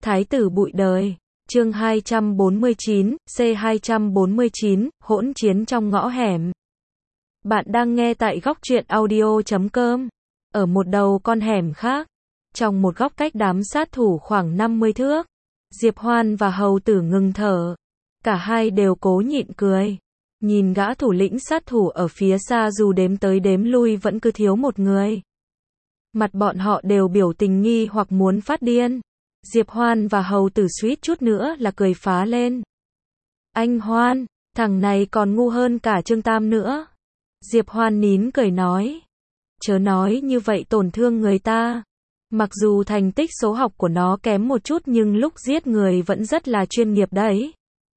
Thái tử bụi đời. Chương 249, C249, hỗn chiến trong ngõ hẻm. Bạn đang nghe tại góc truyện audio.com. Ở một đầu con hẻm khác, trong một góc cách đám sát thủ khoảng 50 thước, Diệp Hoan và hầu tử ngừng thở. Cả hai đều cố nhịn cười. Nhìn gã thủ lĩnh sát thủ ở phía xa dù đếm tới đếm lui vẫn cứ thiếu một người. Mặt bọn họ đều biểu tình nghi hoặc muốn phát điên. Diệp Hoan và hầu tử suýt chút nữa là cười phá lên. Anh Hoan, thằng này còn ngu hơn cả Trương Tam nữa. Diệp Hoan nín cười nói. Chớ nói như vậy tổn thương người ta. Mặc dù thành tích số học của nó kém một chút nhưng lúc giết người vẫn rất là chuyên nghiệp đấy.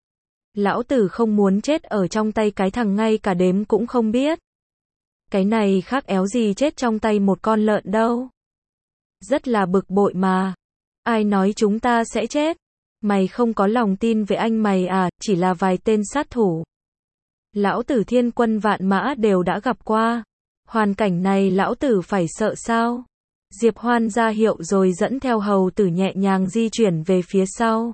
Lão tử không muốn chết ở trong tay cái thằng ngay cả đếm cũng không biết. Cái này khác éo gì chết trong tay một con lợn đâu. Rất là bực bội mà. Ai nói chúng ta sẽ chết? Mày không có lòng tin về anh mày à, chỉ là vài tên sát thủ. Lão tử thiên quân vạn mã đều đã gặp qua. Hoàn cảnh này lão tử phải sợ sao? Diệp Hoan ra hiệu rồi dẫn theo hầu tử nhẹ nhàng di chuyển về phía sau.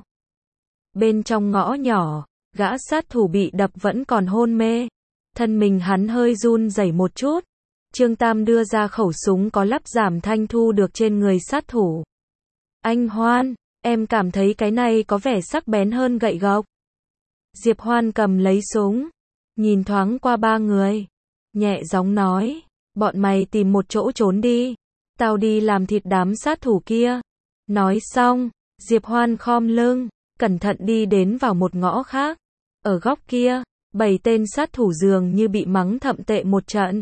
Bên trong ngõ nhỏ, gã sát thủ bị đập vẫn còn hôn mê. Thân mình hắn hơi run rẩy một chút. Trương Tam đưa ra khẩu súng có lắp giảm thanh thu được trên người sát thủ. Anh Hoan, em cảm thấy cái này có vẻ sắc bén hơn gậy gộc. Diệp Hoan cầm lấy súng, nhìn thoáng qua ba người, nhẹ giọng nói, bọn mày tìm một chỗ trốn đi, tao đi làm thịt đám sát thủ kia. Nói xong, Diệp Hoan khom lưng, cẩn thận đi đến vào một ngõ khác. Ở góc kia, 7 tên sát thủ dường như bị mắng thậm tệ một trận.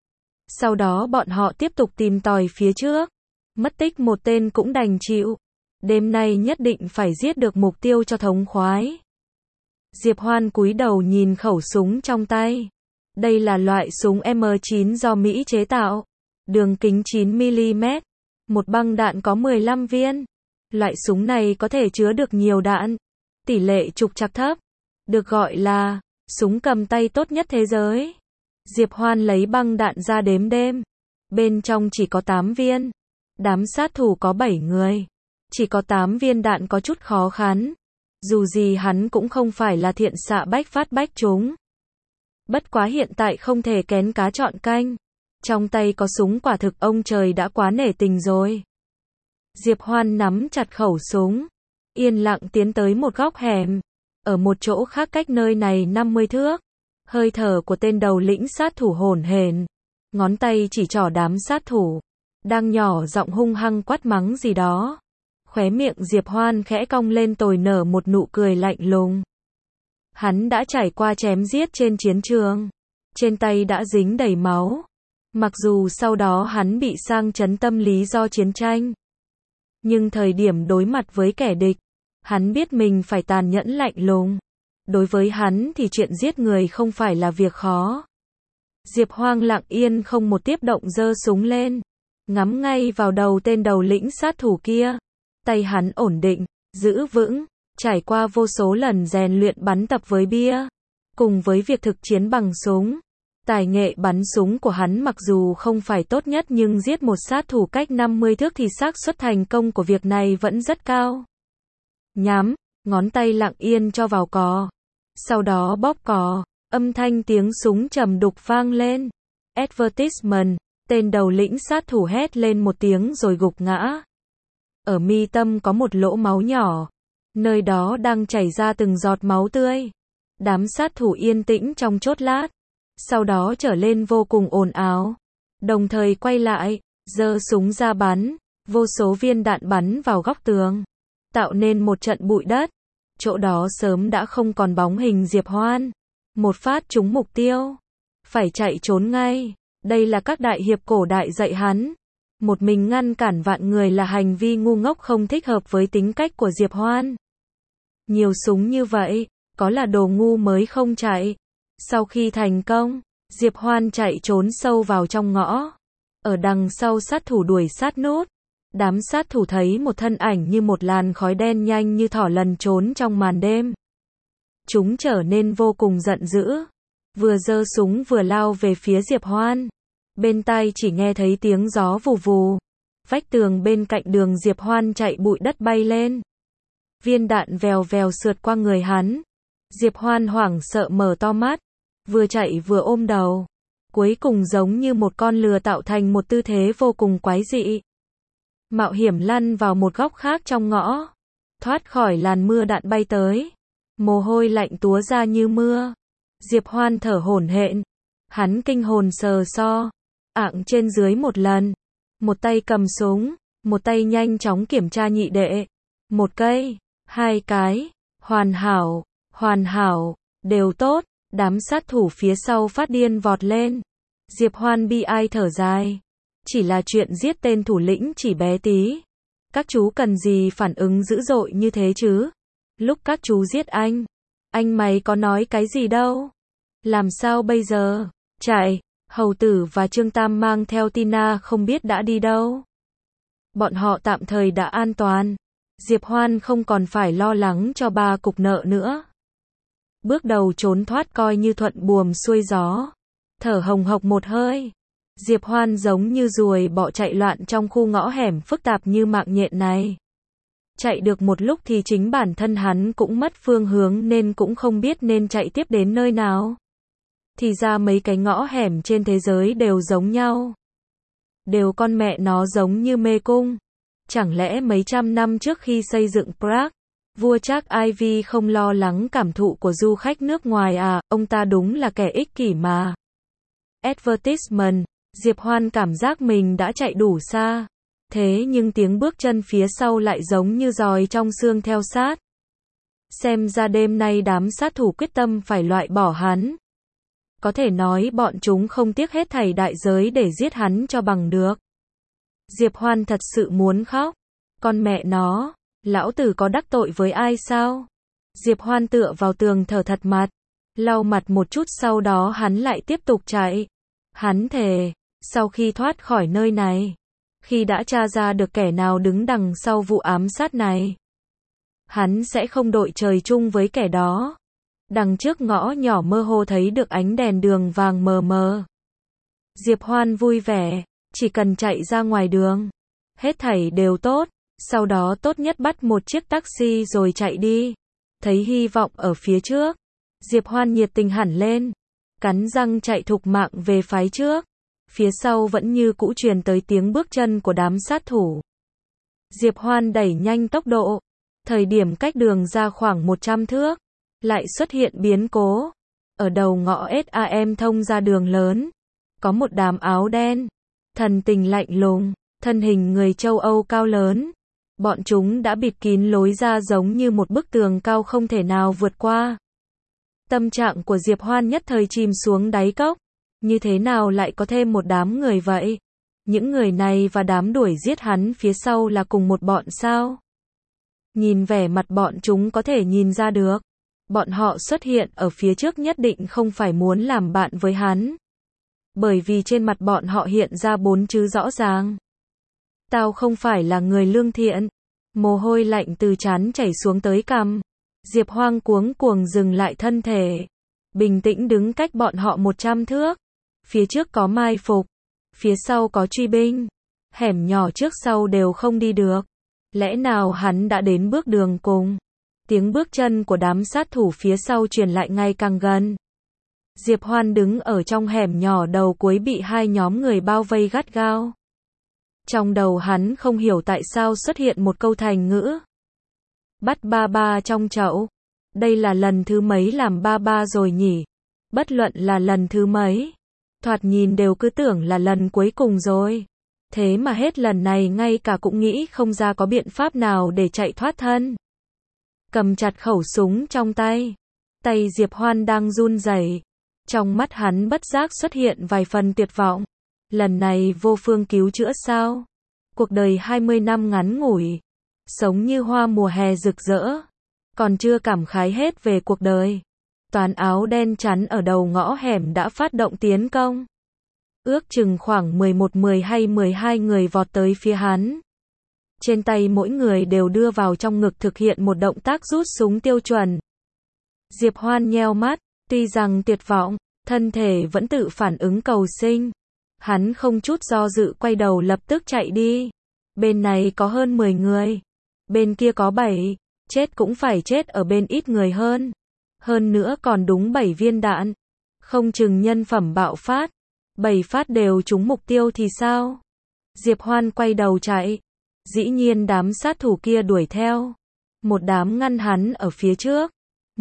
Sau đó bọn họ tiếp tục tìm tòi phía trước. Mất tích một tên cũng đành chịu. Đêm nay nhất định phải giết được mục tiêu cho thống khoái. Diệp Hoan cúi đầu nhìn khẩu súng trong tay. Đây là loại súng M9 do Mỹ chế tạo. Đường kính 9mm. Một băng đạn có 15 viên. Loại súng này có thể chứa được nhiều đạn. Tỷ lệ trục trặc thấp. Được gọi là súng cầm tay tốt nhất thế giới. Diệp Hoan lấy băng đạn ra đếm đêm. Bên trong chỉ có 8 viên. Đám sát thủ có 7 người. Chỉ có 8 viên đạn có chút khó khăn. Dù gì hắn cũng không phải là thiện xạ bách phát bách trúng. Bất quá hiện tại không thể kén cá chọn canh. Trong tay có súng quả thực ông trời đã quá nể tình rồi. Diệp Hoan nắm chặt khẩu súng. Yên lặng tiến tới một góc hẻm. Ở một chỗ khác cách nơi này 50 thước. Hơi thở của tên đầu lĩnh sát thủ hổn hển. Ngón tay chỉ trỏ đám sát thủ. Đang nhỏ giọng hung hăng quát mắng gì đó. Khóe miệng Diệp Hoan khẽ cong lên tồi nở một nụ cười lạnh lùng. Hắn đã trải qua chém giết trên chiến trường. Trên tay đã dính đầy máu. Mặc dù sau đó hắn bị sang chấn tâm lý do chiến tranh. Nhưng thời điểm đối mặt với kẻ địch, hắn biết mình phải tàn nhẫn lạnh lùng. Đối với hắn thì chuyện giết người không phải là việc khó. Diệp Hoan lặng yên không một tiếp động giơ súng lên. Ngắm ngay vào đầu tên đầu lĩnh sát thủ kia. Tay hắn ổn định, giữ vững, trải qua vô số lần rèn luyện bắn tập với bia. Cùng với việc thực chiến bằng súng. Tài nghệ bắn súng của hắn mặc dù không phải tốt nhất nhưng giết một sát thủ cách 50 thước thì xác suất thành công của việc này vẫn rất cao. Nhắm, ngón tay lặng yên cho vào cò. Sau đó bóp cò, âm thanh tiếng súng trầm đục vang lên. Advertisement, tên đầu lĩnh sát thủ hét lên một tiếng rồi gục ngã. Ở mi tâm có một lỗ máu nhỏ. Nơi đó đang chảy ra từng giọt máu tươi. Đám sát thủ yên tĩnh trong chốc lát. Sau đó trở lên vô cùng ồn ào. Đồng thời quay lại, giơ súng ra bắn. Vô số viên đạn bắn vào góc tường. Tạo nên một trận bụi đất. Chỗ đó sớm đã không còn bóng hình Diệp Hoan. Một phát trúng mục tiêu. Phải chạy trốn ngay. Đây là các đại hiệp cổ đại dạy hắn. Một mình ngăn cản vạn người là hành vi ngu ngốc không thích hợp với tính cách của Diệp Hoan. Nhiều súng như vậy, có là đồ ngu mới không chạy. Sau khi thành công, Diệp Hoan chạy trốn sâu vào trong ngõ. Ở đằng sau sát thủ đuổi sát nút. Đám sát thủ thấy một thân ảnh như một làn khói đen nhanh như thỏ lẩn trốn trong màn đêm. Chúng trở nên vô cùng giận dữ. Vừa giơ súng vừa lao về phía Diệp Hoan. Bên tai chỉ nghe thấy tiếng gió vù vù. Vách tường bên cạnh đường Diệp Hoan chạy bụi đất bay lên. Viên đạn vèo vèo sượt qua người hắn. Diệp Hoan hoảng sợ mở to mắt, vừa chạy vừa ôm đầu. Cuối cùng giống như một con lừa tạo thành một tư thế vô cùng quái dị. Mạo hiểm lăn vào một góc khác trong ngõ. Thoát khỏi làn mưa đạn bay tới. Mồ hôi lạnh túa ra như mưa. Diệp Hoan thở hổn hển. Hắn kinh hồn sờ so. Ạng trên dưới một lần. Một tay cầm súng. Một tay nhanh chóng kiểm tra nhị đệ. Một cây. Hai cái. Hoàn hảo. Đều tốt. Đám sát thủ phía sau phát điên vọt lên. Diệp Hoan bi ai thở dài. Chỉ là chuyện giết tên thủ lĩnh chỉ bé tí. Các chú cần gì phản ứng dữ dội như thế chứ? Lúc các chú giết anh mày có nói cái gì đâu? Làm sao bây giờ? Chạy, Hầu Tử và Trương Tam mang theo Tina không biết đã đi đâu. Bọn họ tạm thời đã an toàn. Diệp Hoan không còn phải lo lắng cho 3 cục nợ nữa. Bước đầu trốn thoát coi như thuận buồm xuôi gió. Thở hồng hộc một hơi. Diệp Hoan giống như ruồi bọ chạy loạn trong khu ngõ hẻm phức tạp như mạng nhện này. Chạy được một lúc thì chính bản thân hắn cũng mất phương hướng nên cũng không biết nên chạy tiếp đến nơi nào. Thì ra mấy cái ngõ hẻm trên thế giới đều giống nhau. Đều con mẹ nó giống như mê cung. Chẳng lẽ mấy trăm năm trước khi xây dựng Prague, vua Charles Ivy không lo lắng cảm thụ của du khách nước ngoài à, ông ta đúng là kẻ ích kỷ mà. Advertisement, Diệp Hoan cảm giác mình đã chạy đủ xa. Thế nhưng tiếng bước chân phía sau lại giống như giòi trong xương theo sát. Xem ra đêm nay đám sát thủ quyết tâm phải loại bỏ hắn. Có thể nói bọn chúng không tiếc hết thảy đại giới để giết hắn cho bằng được. Diệp Hoan thật sự muốn khóc. Con mẹ nó, lão tử có đắc tội với ai sao? Diệp Hoan tựa vào tường thở thật mặt. Lau mặt một chút sau đó hắn lại tiếp tục chạy. Hắn thề, sau khi thoát khỏi nơi này, khi đã tra ra được kẻ nào đứng đằng sau vụ ám sát này, hắn sẽ không đội trời chung với kẻ đó. Đằng trước ngõ nhỏ mơ hồ thấy được ánh đèn đường vàng mờ mờ. Diệp Hoan vui vẻ, chỉ cần chạy ra ngoài đường, hết thảy đều tốt, sau đó tốt nhất bắt một chiếc taxi rồi chạy đi. Thấy hy vọng ở phía trước, Diệp Hoan nhiệt tình hẳn lên, cắn răng chạy thục mạng về phái trước. Phía sau vẫn như cũ truyền tới tiếng bước chân của đám sát thủ. Diệp Hoan đẩy nhanh tốc độ, thời điểm cách đường ra khoảng 100 thước, lại xuất hiện biến cố. Ở đầu ngõ SAM thông ra đường lớn, có một đám áo đen, thần tình lạnh lùng, thân hình người châu Âu cao lớn. Bọn chúng đã bịt kín lối ra giống như một bức tường cao không thể nào vượt qua. Tâm trạng của Diệp Hoan nhất thời chìm xuống đáy cốc. Như thế nào lại có thêm một đám người vậy? Những người này và đám đuổi giết hắn phía sau là cùng một bọn sao? Nhìn vẻ mặt bọn chúng có thể nhìn ra được. Bọn họ xuất hiện ở phía trước nhất định không phải muốn làm bạn với hắn. Bởi vì trên mặt bọn họ hiện ra 4 chữ rõ ràng. Tao không phải là người lương thiện. Mồ hôi lạnh từ trán chảy xuống tới cằm. Diệp Hoan cuống cuồng dừng lại thân thể. Bình tĩnh đứng cách bọn họ 100 thước. Phía trước có mai phục. Phía sau có truy binh. Hẻm nhỏ trước sau đều không đi được. Lẽ nào hắn đã đến bước đường cùng? Tiếng bước chân của đám sát thủ phía sau truyền lại ngày càng gần. Diệp Hoan đứng ở trong hẻm nhỏ đầu cuối bị hai nhóm người bao vây gắt gao. Trong đầu hắn không hiểu tại sao xuất hiện một câu thành ngữ. Bắt ba ba trong chậu. Đây là lần thứ mấy làm ba ba rồi nhỉ? Bất luận là lần thứ mấy, thoạt nhìn đều cứ tưởng là lần cuối cùng rồi. Thế mà hết lần này ngay cả cũng nghĩ không ra có biện pháp nào để chạy thoát thân. Cầm chặt khẩu súng trong tay. Tay Diệp Hoan đang run rẩy. Trong mắt hắn bất giác xuất hiện vài phần tuyệt vọng. Lần này vô phương cứu chữa sao? Cuộc đời 20 năm ngắn ngủi. Sống như hoa mùa hè rực rỡ. Còn chưa cảm khái hết về cuộc đời. Toán áo đen chắn ở đầu ngõ hẻm đã phát động tiến công. Ước chừng khoảng 11, 10 hay 12 người vọt tới phía hắn. Trên tay mỗi người đều đưa vào trong ngực thực hiện một động tác rút súng tiêu chuẩn. Diệp Hoan nheo mắt, tuy rằng tuyệt vọng, thân thể vẫn tự phản ứng cầu sinh. Hắn không chút do dự quay đầu lập tức chạy đi. Bên này có hơn 10 người. Bên kia có 7, chết cũng phải chết ở bên ít người hơn. Hơn nữa còn đúng 7 viên đạn. Không chừng nhân phẩm bạo phát. 7 phát đều trúng mục tiêu thì sao? Diệp Hoan quay đầu chạy. Dĩ nhiên đám sát thủ kia đuổi theo. Một đám ngăn hắn ở phía trước.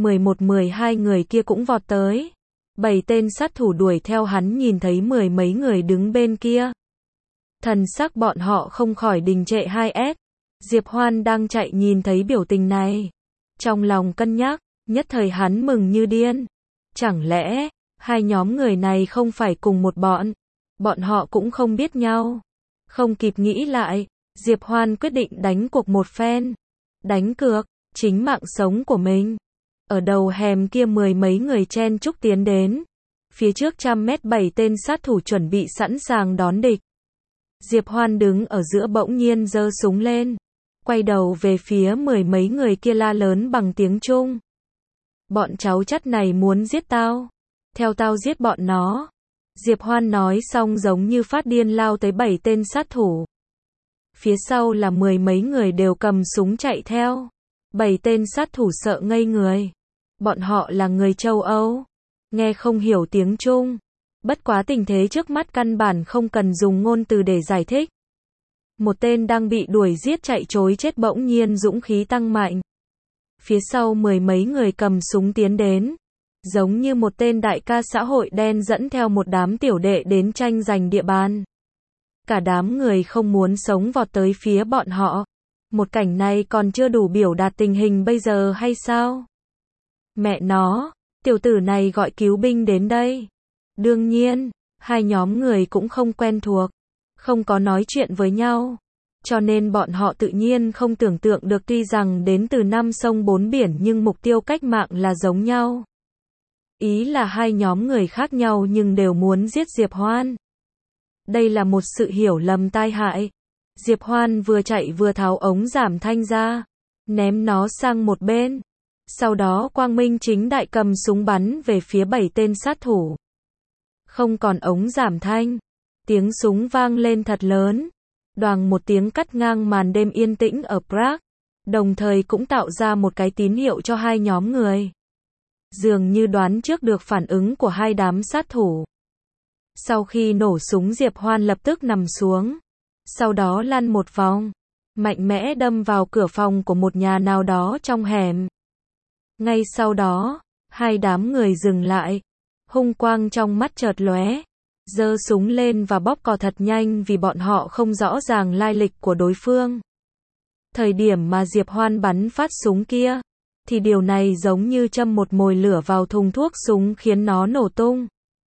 11-12 người kia cũng vọt tới. 7 tên sát thủ đuổi theo hắn nhìn thấy 10 mấy người đứng bên kia. Thần sắc bọn họ không khỏi đình trệ 2S. Diệp Hoan đang chạy nhìn thấy biểu tình này. Trong lòng cân nhắc, nhất thời hắn mừng như điên. Chẳng lẽ, hai nhóm người này không phải cùng một bọn? Bọn họ cũng không biết nhau. Không kịp nghĩ lại, Diệp Hoan quyết định đánh cuộc một phen. Đánh cược, chính mạng sống của mình. Ở đầu hẻm kia 10 mấy người chen chúc tiến đến. Phía trước 100 mét 7 tên sát thủ chuẩn bị sẵn sàng đón địch. Diệp Hoan đứng ở giữa bỗng nhiên giơ súng lên. Quay đầu về phía 10 mấy người kia la lớn bằng tiếng Trung. Bọn cháu chắt này muốn giết tao. Theo tao giết bọn nó. Diệp Hoan nói xong giống như phát điên lao tới 7 tên sát thủ. Phía sau là 10 mấy người đều cầm súng chạy theo. 7 tên sát thủ sợ ngây người. Bọn họ là người châu Âu. Nghe không hiểu tiếng Trung. Bất quá tình thế trước mắt căn bản không cần dùng ngôn từ để giải thích. Một tên đang bị đuổi giết chạy trối chết bỗng nhiên dũng khí tăng mạnh. Phía sau 10 mấy người cầm súng tiến đến. Giống như một tên đại ca xã hội đen dẫn theo một đám tiểu đệ đến tranh giành địa bàn. Cả đám người không muốn sống vọt tới phía bọn họ. Một cảnh này còn chưa đủ biểu đạt tình hình bây giờ hay sao? Mẹ nó, tiểu tử này gọi cứu binh đến đây. Đương nhiên, hai nhóm người cũng không quen thuộc, không có nói chuyện với nhau. Cho nên bọn họ tự nhiên không tưởng tượng được tuy rằng đến từ 5 sông 4 biển nhưng mục tiêu cách mạng là giống nhau. Ý là hai nhóm người khác nhau nhưng đều muốn giết Diệp Hoan. Đây là một sự hiểu lầm tai hại. Diệp Hoan vừa chạy vừa tháo ống giảm thanh ra, ném nó sang một bên. Sau đó quang minh chính đại cầm súng bắn về phía 7 tên sát thủ. Không còn ống giảm thanh. Tiếng súng vang lên thật lớn. Đoàng một tiếng cắt ngang màn đêm yên tĩnh ở Prague. Đồng thời cũng tạo ra một cái tín hiệu cho hai nhóm người. Dường như đoán trước được phản ứng của hai đám sát thủ. Sau khi nổ súng Diệp Hoan lập tức nằm xuống. Sau đó lăn một vòng. Mạnh mẽ đâm vào cửa phòng của một nhà nào đó trong hẻm. Ngay sau đó, hai đám người dừng lại. Hung quang trong mắt chợt lóe. Giơ súng lên và bóp cò thật nhanh vì bọn họ không rõ ràng lai lịch của đối phương. Thời điểm mà Diệp Hoan bắn phát súng kia, thì điều này giống như châm một mồi lửa vào thùng thuốc súng khiến nó nổ tung.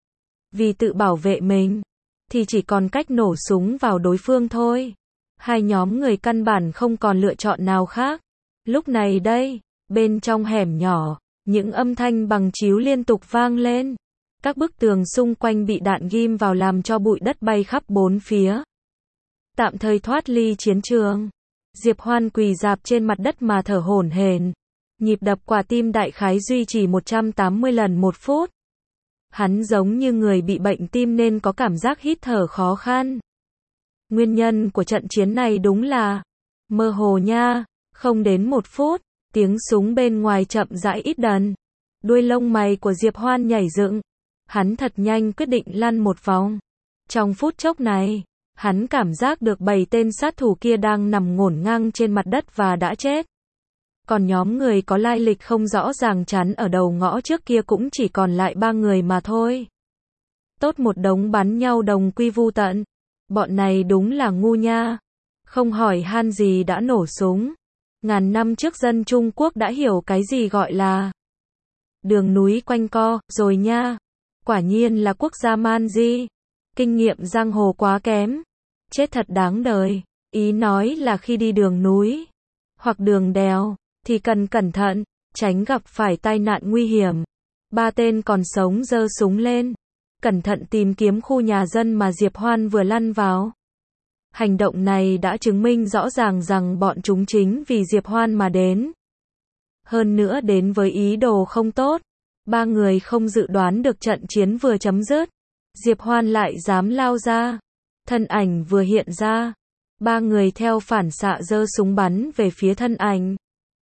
Vì tự bảo vệ mình, thì chỉ còn cách nổ súng vào đối phương thôi. Hai nhóm người căn bản không còn lựa chọn nào khác. Lúc này đây, bên trong hẻm nhỏ, những âm thanh bằng chiếu liên tục vang lên. Các bức tường xung quanh bị đạn ghim vào làm cho bụi đất bay khắp bốn phía. Tạm thời thoát ly chiến trường. Diệp Hoan quỳ rạp trên mặt đất mà thở hổn hển. Nhịp đập quả tim đại khái duy trì 180 lần một phút. Hắn giống như người bị bệnh tim nên có cảm giác hít thở khó khăn. Nguyên nhân của trận chiến này đúng là mơ hồ nha. Không đến 1 phút, tiếng súng bên ngoài chậm rãi ít dần. Đuôi lông mày của Diệp Hoan nhảy dựng. Hắn thật nhanh quyết định lăn một vòng. Trong phút chốc này, hắn cảm giác được 7 tên sát thủ kia đang nằm ngổn ngang trên mặt đất và đã chết. Còn nhóm người có lai lịch không rõ ràng chắn ở đầu ngõ trước kia cũng chỉ còn lại 3 người mà thôi. Tốt một đống bắn nhau đồng quy vu tận. Bọn này đúng là ngu nha. Không hỏi han gì đã nổ súng. Ngàn năm trước dân Trung Quốc đã hiểu cái gì gọi là đường núi quanh co, rồi nha. Quả nhiên là quốc gia man di. Kinh nghiệm giang hồ quá kém. Chết thật đáng đời. Ý nói là khi đi đường núi hoặc đường đèo thì cần cẩn thận, tránh gặp phải tai nạn nguy hiểm. 3 tên còn sống giơ súng lên, cẩn thận tìm kiếm khu nhà dân mà Diệp Hoan vừa lăn vào. Hành động này đã chứng minh rõ ràng rằng bọn chúng chính vì Diệp Hoan mà đến. Hơn nữa đến với ý đồ không tốt. 3 người không dự đoán được trận chiến vừa chấm dứt. Diệp Hoan lại dám lao ra. Thân ảnh vừa hiện ra. 3 người theo phản xạ giơ súng bắn về phía thân ảnh.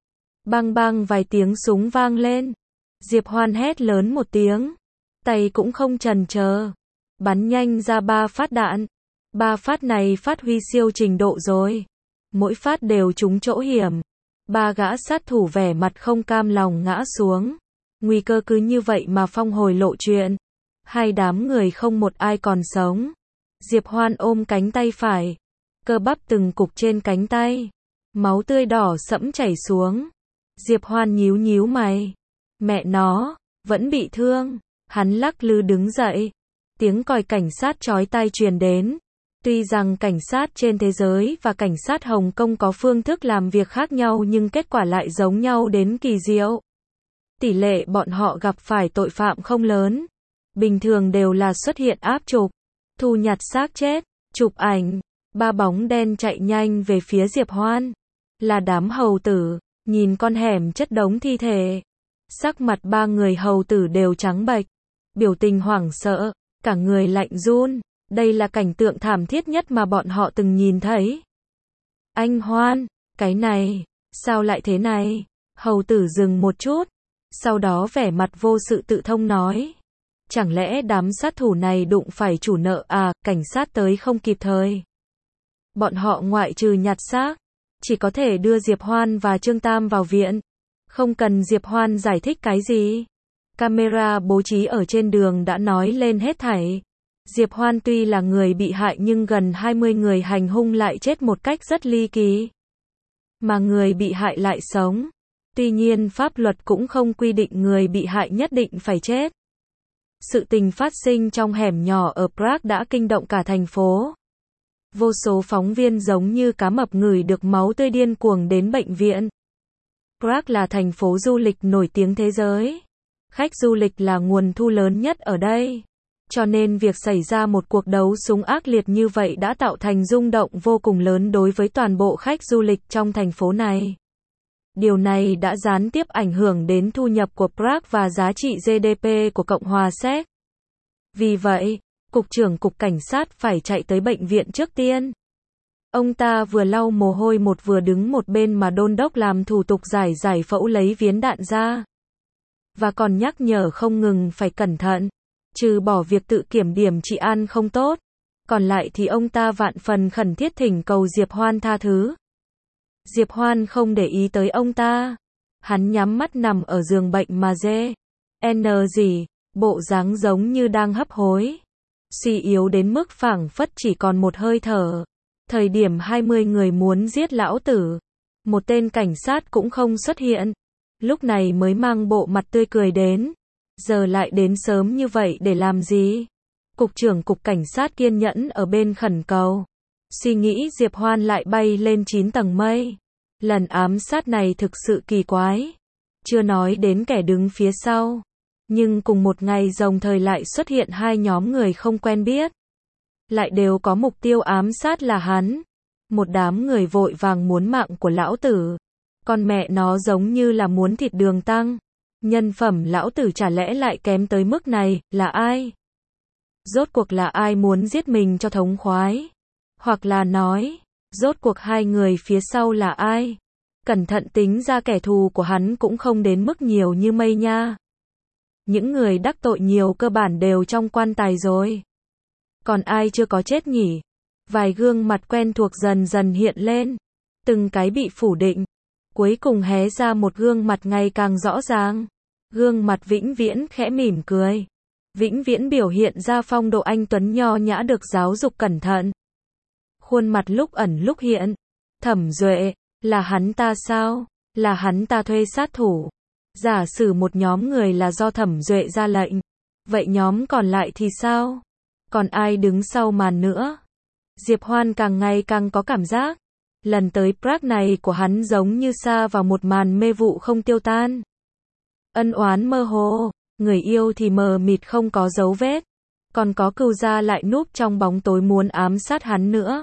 Bang bang vài tiếng súng vang lên. Diệp Hoan hét lớn một tiếng. Tay cũng không chần chờ. Bắn nhanh ra 3 phát đạn. 3 phát này phát huy siêu trình độ rồi. Mỗi phát đều trúng chỗ hiểm. 3 gã sát thủ vẻ mặt không cam lòng ngã xuống. Nguy cơ cứ như vậy mà phong hồi lộ chuyện. Hai đám người không một ai còn sống. Diệp Hoan ôm cánh tay phải. Cơ bắp từng cục trên cánh tay. Máu tươi đỏ sẫm chảy xuống. Diệp Hoan nhíu nhíu mày. Mẹ nó, vẫn bị thương. Hắn lắc lư đứng dậy. Tiếng còi cảnh sát chói tai truyền đến. Tuy rằng cảnh sát trên thế giới và cảnh sát Hồng Kông có phương thức làm việc khác nhau nhưng kết quả lại giống nhau đến kỳ diệu. Tỷ lệ bọn họ gặp phải tội phạm không lớn. Bình thường đều là xuất hiện áp chụp, thu nhặt xác chết, chụp ảnh. 3 bóng đen chạy nhanh về phía Diệp Hoan. Là đám hầu tử, nhìn con hẻm chất đống thi thể. Sắc mặt 3 người hầu tử đều trắng bệch, biểu tình hoảng sợ, cả người lạnh run. Đây là cảnh tượng thảm thiết nhất mà bọn họ từng nhìn thấy. Anh Hoan, cái này, sao lại thế này? Hầu tử dừng một chút, sau đó vẻ mặt vô sự tự thông nói. Chẳng lẽ đám sát thủ này đụng phải chủ nợ à, cảnh sát tới không kịp thời. Bọn họ ngoại trừ nhặt xác, chỉ có thể đưa Diệp Hoan và Trương Tam vào viện. Không cần Diệp Hoan giải thích cái gì. Camera bố trí ở trên đường đã nói lên hết thảy. Diệp Hoan tuy là người bị hại nhưng gần 20 người hành hung lại chết một cách rất ly kỳ. Mà người bị hại lại sống. Tuy nhiên pháp luật cũng không quy định người bị hại nhất định phải chết. Sự tình phát sinh trong hẻm nhỏ ở Prague đã kinh động cả thành phố. Vô số phóng viên giống như cá mập ngửi được máu tươi điên cuồng đến bệnh viện. Prague là thành phố du lịch nổi tiếng thế giới. Khách du lịch là nguồn thu lớn nhất ở đây. Cho nên việc xảy ra một cuộc đấu súng ác liệt như vậy đã tạo thành rung động vô cùng lớn đối với toàn bộ khách du lịch trong thành phố này. Điều này đã gián tiếp ảnh hưởng đến thu nhập của Prague và giá trị GDP của Cộng hòa Séc. Vì vậy, Cục trưởng Cục Cảnh sát phải chạy tới bệnh viện trước tiên. Ông ta vừa lau mồ hôi vừa đứng một bên mà đôn đốc làm thủ tục giải phẫu lấy viến đạn ra. Và còn nhắc nhở không ngừng phải cẩn thận. Trừ bỏ việc tự kiểm điểm trị an không tốt. Còn lại thì ông ta vạn phần khẩn thiết thỉnh cầu Diệp Hoan tha thứ. Diệp Hoan không để ý tới ông ta. Hắn nhắm mắt nằm ở giường bệnh mà gì, bộ dáng giống như đang hấp hối. Suy yếu đến mức phảng phất chỉ còn một hơi thở. Thời điểm 20 người muốn giết lão tử. Một tên cảnh sát cũng không xuất hiện. Lúc này mới mang bộ mặt tươi cười đến. Giờ lại đến sớm như vậy để làm gì? Cục trưởng Cục Cảnh sát kiên nhẫn ở bên khẩn cầu. Suy nghĩ Diệp Hoan lại bay lên 9 tầng mây. Lần ám sát này thực sự kỳ quái. Chưa nói đến kẻ đứng phía sau. Nhưng cùng một ngày đồng thời lại xuất hiện 2 nhóm người không quen biết. Lại đều có mục tiêu ám sát là hắn. Một đám người vội vàng muốn mạng của lão tử. Con mẹ nó giống như là muốn thịt đường tăng. Nhân phẩm lão tử chả lẽ lại kém tới mức này, là ai? Rốt cuộc là ai muốn giết mình cho thống khoái? Hoặc là nói, rốt cuộc 2 người phía sau là ai? Cẩn thận tính ra kẻ thù của hắn cũng không đến mức nhiều như mây nha. Những người đắc tội nhiều cơ bản đều trong quan tài rồi. Còn ai chưa có chết nhỉ? Vài gương mặt quen thuộc dần dần hiện lên. Từng cái bị phủ định. Cuối cùng hé ra một gương mặt ngày càng rõ ràng. Gương mặt Vĩnh Viễn khẽ mỉm cười. Vĩnh Viễn biểu hiện ra phong độ anh tuấn nho nhã được giáo dục cẩn thận. Khuôn mặt lúc ẩn lúc hiện. Thẩm Duệ, là hắn ta sao? Là hắn ta thuê sát thủ. Giả sử một nhóm người là do Thẩm Duệ ra lệnh. Vậy nhóm còn lại thì sao? Còn ai đứng sau màn nữa? Diệp Hoan càng ngày càng có cảm giác. Lần tới Prague này của hắn giống như sa vào một màn mê vụ không tiêu tan. Ân oán mơ hồ, người yêu thì mờ mịt không có dấu vết. Còn có cừu gia lại núp trong bóng tối muốn ám sát hắn nữa.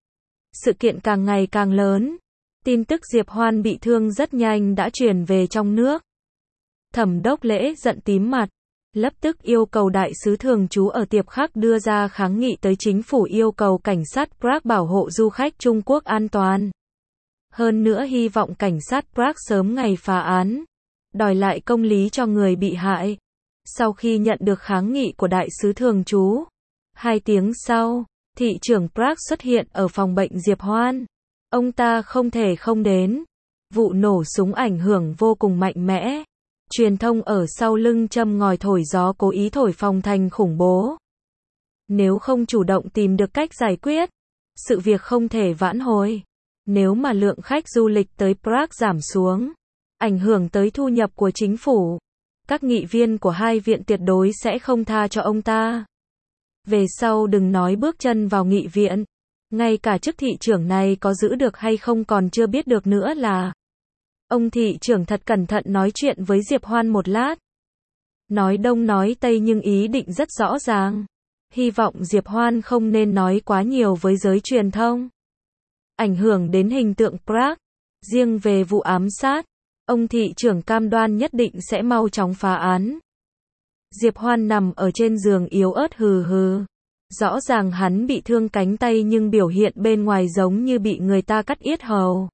Sự kiện càng ngày càng lớn. Tin tức Diệp Hoan bị thương rất nhanh đã truyền về trong nước. Thẩm Đốc Lễ giận tím mặt. Lập tức yêu cầu đại sứ thường trú ở Tiệp Khắc đưa ra kháng nghị tới chính phủ yêu cầu cảnh sát Prague bảo hộ du khách Trung Quốc an toàn. Hơn nữa hy vọng cảnh sát Prague sớm ngày phá án, đòi lại công lý cho người bị hại. Sau khi nhận được kháng nghị của đại sứ thường trú, 2 tiếng sau, thị trưởng Prague xuất hiện ở phòng bệnh Diệp Hoan. Ông ta không thể không đến. Vụ nổ súng ảnh hưởng vô cùng mạnh mẽ. Truyền thông ở sau lưng châm ngòi thổi gió cố ý thổi phồng thành khủng bố. Nếu không chủ động tìm được cách giải quyết, sự việc không thể vãn hồi. Nếu mà lượng khách du lịch tới Prague giảm xuống, ảnh hưởng tới thu nhập của chính phủ, các nghị viên của 2 viện tuyệt đối sẽ không tha cho ông ta. Về sau đừng nói bước chân vào nghị viện, ngay cả chức thị trưởng này có giữ được hay không còn chưa biết được nữa là. Ông thị trưởng thật cẩn thận nói chuyện với Diệp Hoan một lát. Nói đông nói tây nhưng ý định rất rõ ràng. Hy vọng Diệp Hoan không nên nói quá nhiều với giới truyền thông, ảnh hưởng đến hình tượng Prague. Riêng về vụ ám sát, ông thị trưởng cam đoan nhất định sẽ mau chóng phá án. Diệp Hoan nằm ở trên giường yếu ớt hừ hừ. Rõ ràng hắn bị thương cánh tay nhưng biểu hiện bên ngoài giống như bị người ta cắt yết hầu.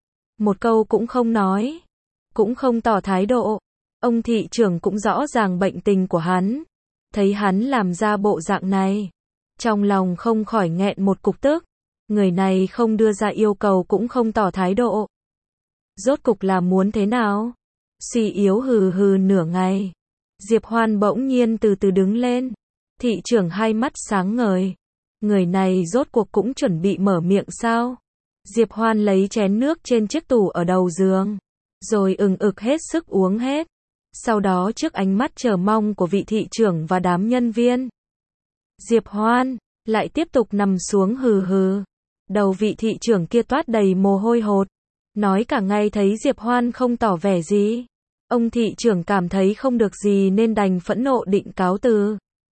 Một câu cũng không nói, cũng không tỏ thái độ. Ông thị trưởng cũng rõ ràng bệnh tình của hắn. Thấy hắn làm ra bộ dạng này, trong lòng không khỏi nghẹn một cục tức. Người này không đưa ra yêu cầu cũng không tỏ thái độ. Rốt cục là muốn thế nào? Suy yếu hừ hừ nửa ngày. Diệp Hoan bỗng nhiên từ từ đứng lên. Thị trưởng hai mắt sáng ngời. Người này rốt cuộc cũng chuẩn bị mở miệng sao? Diệp Hoan lấy chén nước trên chiếc tủ ở đầu giường, rồi ực hết sức uống hết. Sau đó trước ánh mắt chờ mong của vị thị trưởng và đám nhân viên, Diệp Hoan lại tiếp tục nằm xuống hừ hừ. Đầu vị thị trưởng kia toát đầy mồ hôi hột, nói cả ngày thấy Diệp Hoan không tỏ vẻ gì. Ông thị trưởng cảm thấy không được gì nên đành phẫn nộ định cáo từ.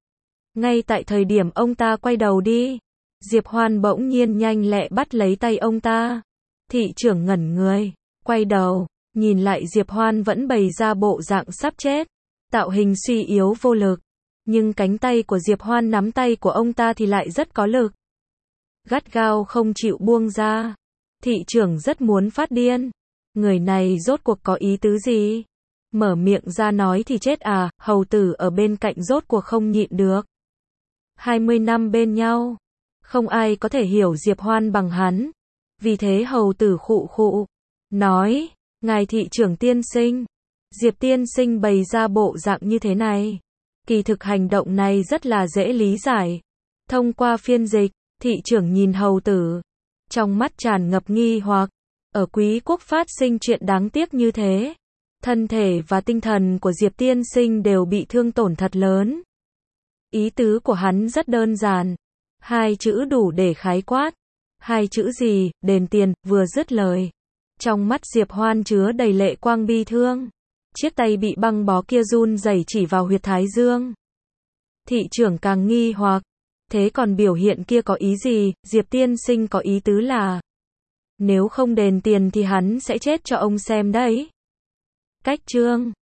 Ngay tại thời điểm ông ta quay đầu đi, Diệp Hoan bỗng nhiên nhanh lẹ bắt lấy tay ông ta. Thị trưởng ngẩn người, quay đầu, nhìn lại Diệp Hoan vẫn bày ra bộ dạng sắp chết, tạo hình suy yếu vô lực. Nhưng cánh tay của Diệp Hoan nắm tay của ông ta thì lại rất có lực, gắt gao không chịu buông ra. Thị trưởng rất muốn phát điên. Người này rốt cuộc có ý tứ gì? Mở miệng ra nói thì chết à? Hầu tử ở bên cạnh rốt cuộc không nhịn được. 20 năm bên nhau, không ai có thể hiểu Diệp Hoan bằng hắn. Vì thế hầu tử khụ khụ, nói, ngài thị trưởng tiên sinh. Diệp tiên sinh bày ra bộ dạng như thế này. Kỳ thực hành động này rất là dễ lý giải. Thông qua phiên dịch, thị trưởng nhìn hầu tử, trong mắt tràn ngập nghi hoặc. Ở Quý quốc phát sinh chuyện đáng tiếc như thế. Thân thể và tinh thần của Diệp tiên sinh đều bị thương tổn thật lớn. Ý tứ của hắn rất đơn giản. 2 chữ đủ để khái quát. 2 chữ gì? Đền tiền. Vừa dứt lời, trong mắt Diệp Hoan chứa đầy lệ quang bi thương. Chiếc tay bị băng bó kia run rẩy chỉ vào huyệt thái dương. Thị trưởng càng nghi hoặc. Thế còn biểu hiện kia có ý gì? Diệp tiên sinh có ý tứ là, nếu không đền tiền thì hắn sẽ chết cho ông xem đấy. Cách chương